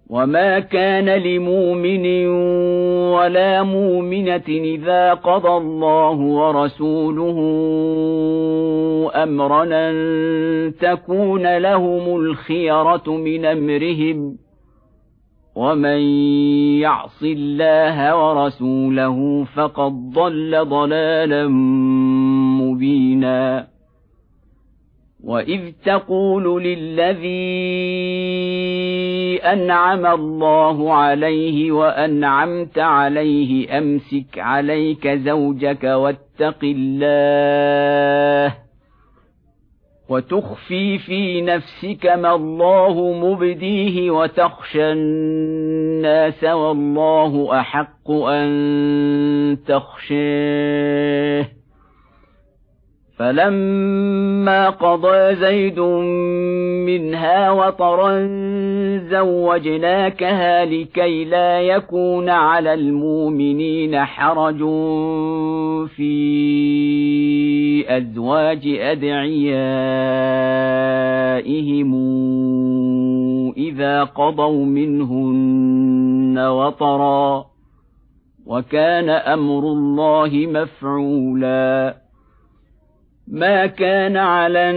وما كان لمؤمن ولا مؤمنة إذا قضى الله ورسوله أمرا أن تكون لهم الخيرة من أمرهم ومن يعص الله ورسوله فقد ضل ضلالا مبينا وإذ تقول للذي أنعم الله عليه وأنعمت عليه أمسك عليك زوجك واتق الله وتخفي في نفسك ما الله مبديه وتخشى الناس والله أحق أن تخشاه فلما قضى زيد منها وطرا زوجناكها لكي لا يكون على المؤمنين حرج في أزواج أدعيائهم إذا قضوا منهن وطرا وكان أمر الله مفعولا ما كان على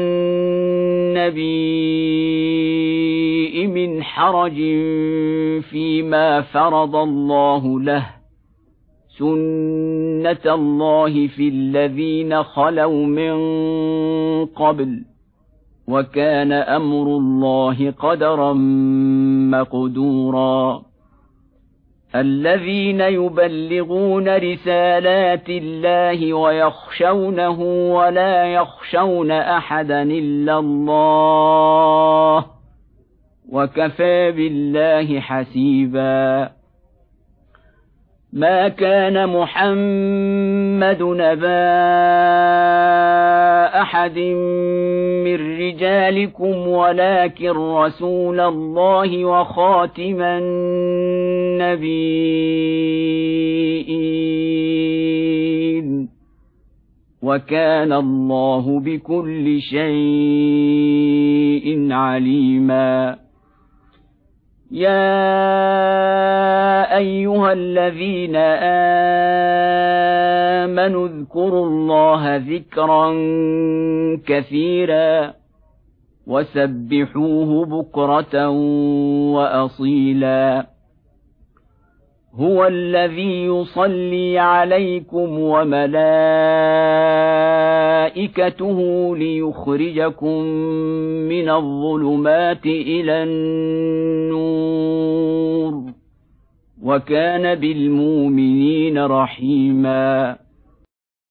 النبي من حرج فيما فرض الله له سنة الله في الذين خلوا من قبل وكان أمر الله قدرا مقدورا الذين يبلغون رسالات الله ويخشونه ولا يخشون أحدا إلا الله وكفى بالله حسيبا ما كان محمد نبا أحد من رجالكم ولكن رسول الله وخاتم النبيين وكان الله بكل شيء عليما يا أيها الذين آمنوا اذكروا الله ذكرا كثيرا وسبحوه بكرة وأصيلا هو الذي يصلي عليكم وملائكته ليخرجكم من الظلمات إلى النور وكان بالمؤمنين رحيما